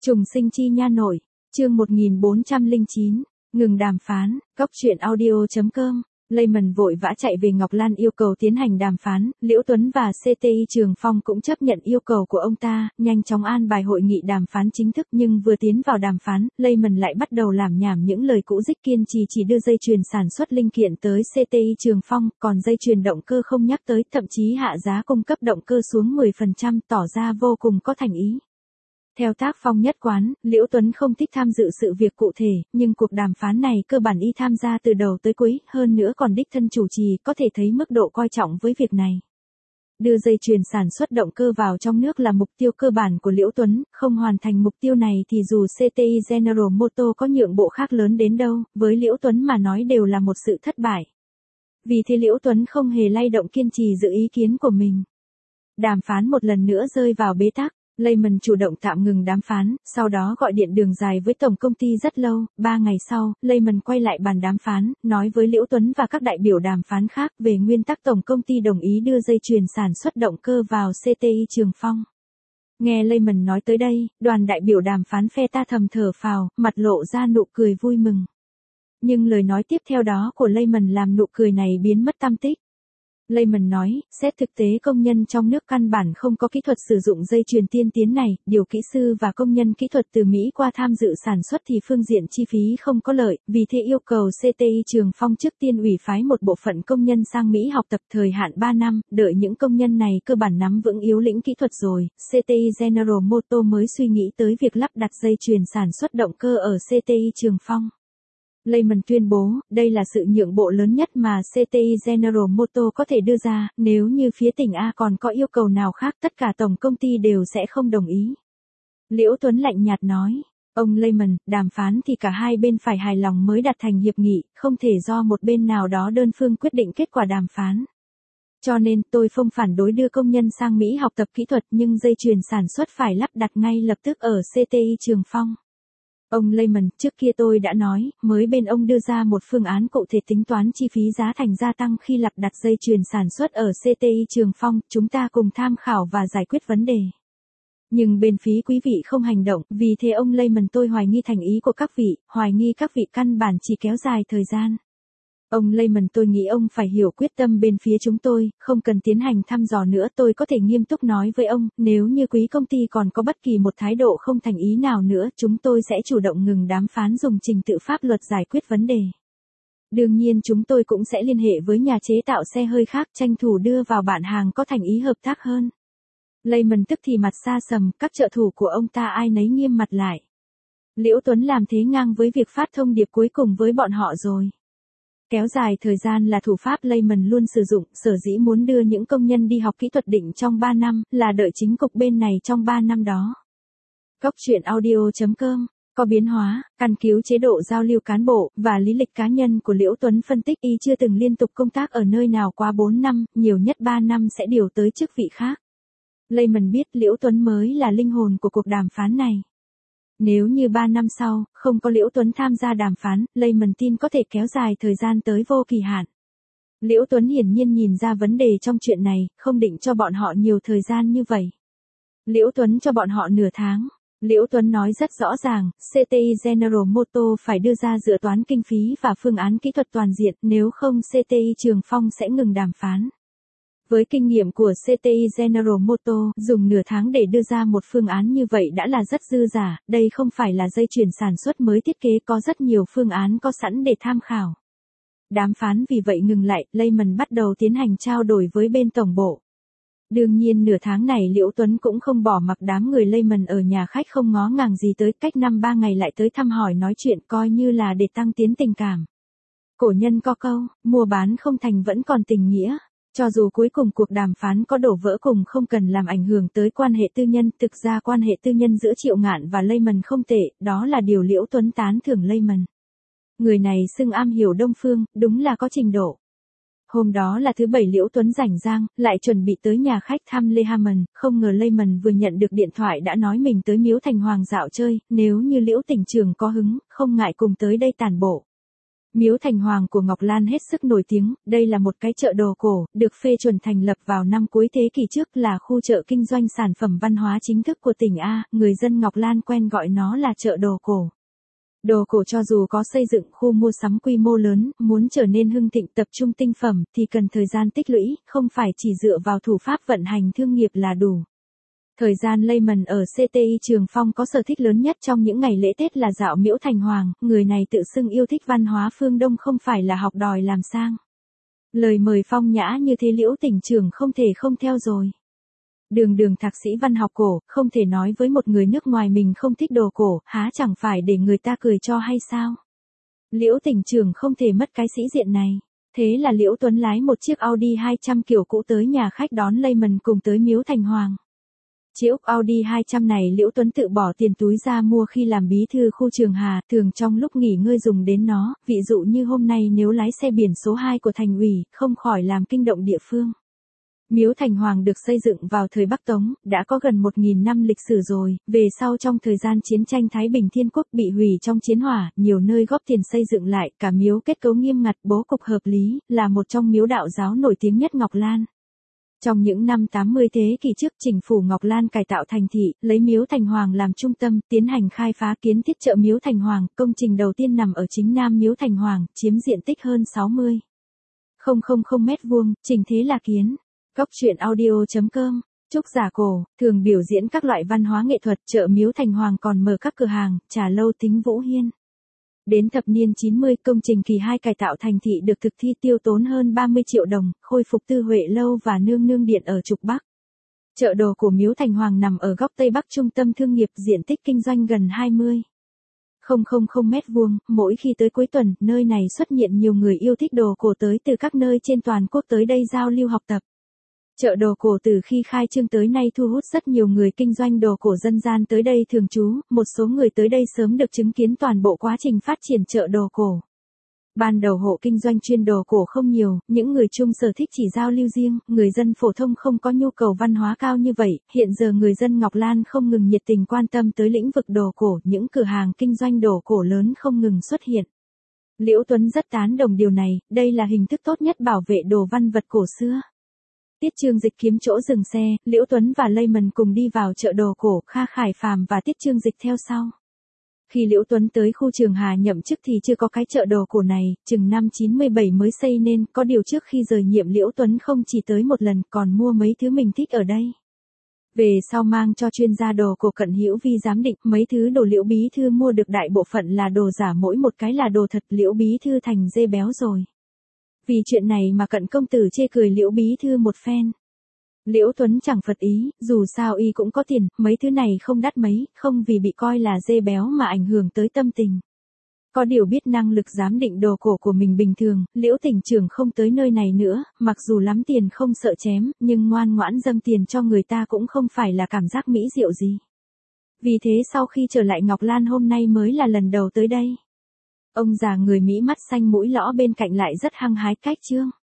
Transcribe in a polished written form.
Trùng sinh chi nha nội, chương 1409, ngừng đàm phán, góc truyện audio.com. Lehman vội vã chạy về Ngọc Lan yêu cầu tiến hành đàm phán, Liễu Tuấn và CTI Trường Phong cũng chấp nhận yêu cầu của ông ta, nhanh chóng an bài hội nghị đàm phán chính thức. Nhưng vừa tiến vào đàm phán, Lehman lại bắt đầu lảm nhảm những lời cũ dích, kiên trì chỉ đưa dây chuyền sản xuất linh kiện tới CTI Trường Phong, còn dây chuyền động cơ không nhắc tới, thậm chí hạ giá cung cấp động cơ xuống 10%, tỏ ra vô cùng có thành ý. Theo tác phong nhất quán, Liễu Tuấn không thích tham dự sự việc cụ thể, nhưng cuộc đàm phán này cơ bản y tham gia từ đầu tới cuối, hơn nữa còn đích thân chủ trì, có thể thấy mức độ coi trọng với việc này. Đưa dây chuyền sản xuất động cơ vào trong nước là mục tiêu cơ bản của Liễu Tuấn, không hoàn thành mục tiêu này thì dù CTI General Motors có nhượng bộ khác lớn đến đâu, với Liễu Tuấn mà nói đều là một sự thất bại. Vì thế Liễu Tuấn không hề lay động, kiên trì giữ ý kiến của mình. Đàm phán một lần nữa rơi vào bế tắc. Lehman chủ động tạm ngừng đàm phán, sau đó gọi điện đường dài với tổng công ty rất lâu. 3 ngày sau, Lehman quay lại bàn đàm phán, nói với Liễu Tuấn và các đại biểu đàm phán khác về nguyên tắc tổng công ty đồng ý đưa dây chuyền sản xuất động cơ vào CTI Trường Phong. Nghe Lehman nói tới đây, đoàn đại biểu đàm phán phe ta thầm thở phào, mặt lộ ra nụ cười vui mừng. Nhưng lời nói tiếp theo đó của Lehman làm nụ cười này biến mất tăm tích. Lehman nói, xét thực tế công nhân trong nước căn bản không có kỹ thuật sử dụng dây chuyền tiên tiến này, điều kỹ sư và công nhân kỹ thuật từ Mỹ qua tham dự sản xuất thì phương diện chi phí không có lợi, vì thế yêu cầu CTI Trường Phong trước tiên ủy phái một bộ phận công nhân sang Mỹ học tập thời hạn 3 năm, đợi những công nhân này cơ bản nắm vững yếu lĩnh kỹ thuật rồi, CTI General Motors mới suy nghĩ tới việc lắp đặt dây chuyền sản xuất động cơ ở CTI Trường Phong. Lehman tuyên bố, đây là sự nhượng bộ lớn nhất mà CTI General Motors có thể đưa ra, nếu như phía tỉnh A còn có yêu cầu nào khác tất cả tổng công ty đều sẽ không đồng ý. Liễu Tuấn lạnh nhạt nói, ông Lehman, đàm phán thì cả hai bên phải hài lòng mới đạt thành hiệp nghị, không thể do một bên nào đó đơn phương quyết định kết quả đàm phán. Cho nên tôi không phản đối đưa công nhân sang Mỹ học tập kỹ thuật, nhưng dây chuyền sản xuất phải lắp đặt ngay lập tức ở CTI Trường Phong. Ông Lehman, trước kia tôi đã nói, mới bên ông đưa ra một phương án cụ thể tính toán chi phí giá thành gia tăng khi lắp đặt dây chuyền sản xuất ở CTI Trường Phong, chúng ta cùng tham khảo và giải quyết vấn đề. Nhưng bên phía quý vị không hành động, vì thế ông Lehman, tôi hoài nghi thành ý của các vị, hoài nghi các vị căn bản chỉ kéo dài thời gian. Ông Lehman, tôi nghĩ ông phải hiểu quyết tâm bên phía chúng tôi, không cần tiến hành thăm dò nữa. Tôi có thể nghiêm túc nói với ông, nếu như quý công ty còn có bất kỳ một thái độ không thành ý nào nữa, chúng tôi sẽ chủ động ngừng đàm phán, dùng trình tự pháp luật giải quyết vấn đề. Đương nhiên chúng tôi cũng sẽ liên hệ với nhà chế tạo xe hơi khác, tranh thủ đưa vào bản hàng có thành ý hợp tác hơn. Lehman tức thì mặt xa sầm, các trợ thủ của ông ta ai nấy nghiêm mặt lại. Liễu Tuấn làm thế ngang với việc phát thông điệp cuối cùng với bọn họ rồi. Kéo dài thời gian là thủ pháp Lehman luôn sử dụng, sở dĩ muốn đưa những công nhân đi học kỹ thuật định trong 3 năm, là đợi chính cục bên này trong 3 năm đó. Góc truyện audio.com, có biến hóa, căn cứ chế độ giao lưu cán bộ, và lý lịch cá nhân của Liễu Tuấn phân tích y chưa từng liên tục công tác ở nơi nào quá 4 năm, nhiều nhất 3 năm sẽ điều tới chức vị khác. Lehman biết Liễu Tuấn mới là linh hồn của cuộc đàm phán này. Nếu như 3 năm sau, không có Liễu Tuấn tham gia đàm phán, Lehman tin có thể kéo dài thời gian tới vô kỳ hạn. Liễu Tuấn hiển nhiên nhìn ra vấn đề trong chuyện này, không định cho bọn họ nhiều thời gian như vậy. Liễu Tuấn cho bọn họ nửa tháng. Liễu Tuấn nói rất rõ ràng, CTI General Motors phải đưa ra dự toán kinh phí và phương án kỹ thuật toàn diện, nếu không CTI Trường Phong sẽ ngừng đàm phán. Với kinh nghiệm của CTI General Motors, dùng nửa tháng để đưa ra một phương án như vậy đã là rất dư dả, đây không phải là dây chuyền sản xuất mới thiết kế, có rất nhiều phương án có sẵn để tham khảo. Đàm phán vì vậy ngừng lại, Lehman bắt đầu tiến hành trao đổi với bên tổng bộ. Đương nhiên nửa tháng này Liễu Tuấn cũng không bỏ mặc đám người Lehman ở nhà khách không ngó ngàng gì tới, cách 5-3 ngày lại tới thăm hỏi nói chuyện, coi như là để tăng tiến tình cảm. Cổ nhân có câu, mua bán không thành vẫn còn tình nghĩa. Cho dù cuối cùng cuộc đàm phán có đổ vỡ cùng không cần làm ảnh hưởng tới quan hệ tư nhân, thực ra quan hệ tư nhân giữa Triệu Ngạn và Lehman không tệ, đó là điều Liễu Tuấn tán thưởng Lehman. Người này xưng am hiểu Đông Phương, đúng là có trình độ. Hôm đó là thứ Bảy, Liễu Tuấn rảnh rang, lại chuẩn bị tới nhà khách thăm Lehman, không ngờ Lehman vừa nhận được điện thoại đã nói mình tới Miếu Thành Hoàng dạo chơi, nếu như Liễu tỉnh trưởng có hứng, không ngại cùng tới đây tản bộ. Miếu Thành Hoàng của Ngọc Lan hết sức nổi tiếng, đây là một cái chợ đồ cổ, được phê chuẩn thành lập vào năm cuối thế kỷ trước, là khu chợ kinh doanh sản phẩm văn hóa chính thức của tỉnh A, người dân Ngọc Lan quen gọi nó là chợ đồ cổ. Đồ cổ cho dù có xây dựng khu mua sắm quy mô lớn, muốn trở nên hưng thịnh tập trung tinh phẩm thì cần thời gian tích lũy, không phải chỉ dựa vào thủ pháp vận hành thương nghiệp là đủ. Thời gian Lehman ở CTI Trường Phong có sở thích lớn nhất trong những ngày lễ Tết là dạo Miếu Thành Hoàng, người này tự xưng yêu thích văn hóa phương Đông không phải là học đòi làm sang. Lời mời phong nhã như thế Liễu tỉnh trưởng không thể không theo rồi. Đường thạc sĩ văn học cổ, không thể nói với một người nước ngoài mình không thích đồ cổ, há chẳng phải để người ta cười cho hay sao? Liễu tỉnh trưởng không thể mất cái sĩ diện này. Thế là Liễu Tuấn lái một chiếc Audi 200 kiểu cũ tới nhà khách đón Lehman cùng tới Miếu Thành Hoàng. Chiếc Audi 200 này Liễu Tuấn tự bỏ tiền túi ra mua khi làm bí thư khu Trường Hà, thường trong lúc nghỉ ngơi dùng đến nó, ví dụ như hôm nay nếu lái xe biển số 2 của thành ủy, không khỏi làm kinh động địa phương. Miếu Thành Hoàng được xây dựng vào thời Bắc Tống, đã có gần 1.000 năm lịch sử rồi, về sau trong thời gian chiến tranh Thái Bình Thiên Quốc bị hủy trong chiến hỏa, nhiều nơi góp tiền xây dựng lại, cả miếu kết cấu nghiêm ngặt, bố cục hợp lý, là một trong miếu đạo giáo nổi tiếng nhất Ngọc Lan. Trong những năm 80 thế kỷ trước, chính phủ Ngọc Lan cải tạo thành thị, lấy Miếu Thành Hoàng làm trung tâm, tiến hành khai phá kiến thiết chợ Miếu Thành Hoàng, công trình đầu tiên nằm ở chính nam Miếu Thành Hoàng, chiếm diện tích hơn 60,000 mét vuông, trình thế là kiến. Góc truyện audio.com, Trúc Giả Cổ, thường biểu diễn các loại văn hóa nghệ thuật, chợ Miếu Thành Hoàng còn mở các cửa hàng, trà lâu Tính Vũ Hiên. Đến thập niên 90, công trình kỳ 2 cải tạo thành thị được thực thi tiêu tốn hơn 30 triệu đồng, khôi phục Tư Huệ Lâu và Nương Nương Điện ở trục Bắc. Chợ đồ của Miếu Thành Hoàng nằm ở góc Tây Bắc trung tâm thương nghiệp, diện tích kinh doanh gần 20,000 mét vuông, mỗi khi tới cuối tuần, nơi này xuất hiện nhiều người yêu thích đồ cổ tới từ các nơi trên toàn quốc tới đây giao lưu học tập. Chợ đồ cổ từ khi khai trương tới nay thu hút rất nhiều người kinh doanh đồ cổ dân gian tới đây thường trú, một số người tới đây sớm được chứng kiến toàn bộ quá trình phát triển chợ đồ cổ. Ban đầu hộ kinh doanh chuyên đồ cổ không nhiều, những người chung sở thích chỉ giao lưu riêng, người dân phổ thông không có nhu cầu văn hóa cao như vậy, hiện giờ người dân Ngọc Lan không ngừng nhiệt tình quan tâm tới lĩnh vực đồ cổ, những cửa hàng kinh doanh đồ cổ lớn không ngừng xuất hiện. Liễu Tuấn rất tán đồng điều này, đây là hình thức tốt nhất bảo vệ đồ văn vật cổ xưa. Tiết Trương Dịch kiếm chỗ dừng xe, Liễu Tuấn và Lehman cùng đi vào chợ đồ cổ, Kha Khải Phàm và Tiết Trương Dịch theo sau. Khi Liễu Tuấn tới khu Trường Hà nhậm chức thì chưa có cái chợ đồ cổ này, chừng năm 97 mới xây nên, có điều trước khi rời nhiệm Liễu Tuấn không chỉ tới một lần còn mua mấy thứ mình thích ở đây. Về sau mang cho chuyên gia đồ cổ Cận Hữu Vi giám định, mấy thứ đồ Liễu bí thư mua được đại bộ phận là đồ giả, mỗi một cái là đồ thật, Liễu bí thư thành dê béo rồi. Vì chuyện này mà Cận công tử chê cười Liễu bí thư một phen. Liễu Tuấn chẳng phật ý, dù sao y cũng có tiền, mấy thứ này không đắt mấy, không vì bị coi là dê béo mà ảnh hưởng tới tâm tình. Có điều biết năng lực giám định đồ cổ của mình bình thường, Liễu tỉnh trưởng không tới nơi này nữa, mặc dù lắm tiền không sợ chém, nhưng ngoan ngoãn dâng tiền cho người ta cũng không phải là cảm giác mỹ diệu gì. Vì thế sau khi trở lại Ngọc Lan hôm nay mới là lần đầu tới đây. Ông già người Mỹ mắt xanh mũi lõ bên cạnh lại rất hăng hái cách trương.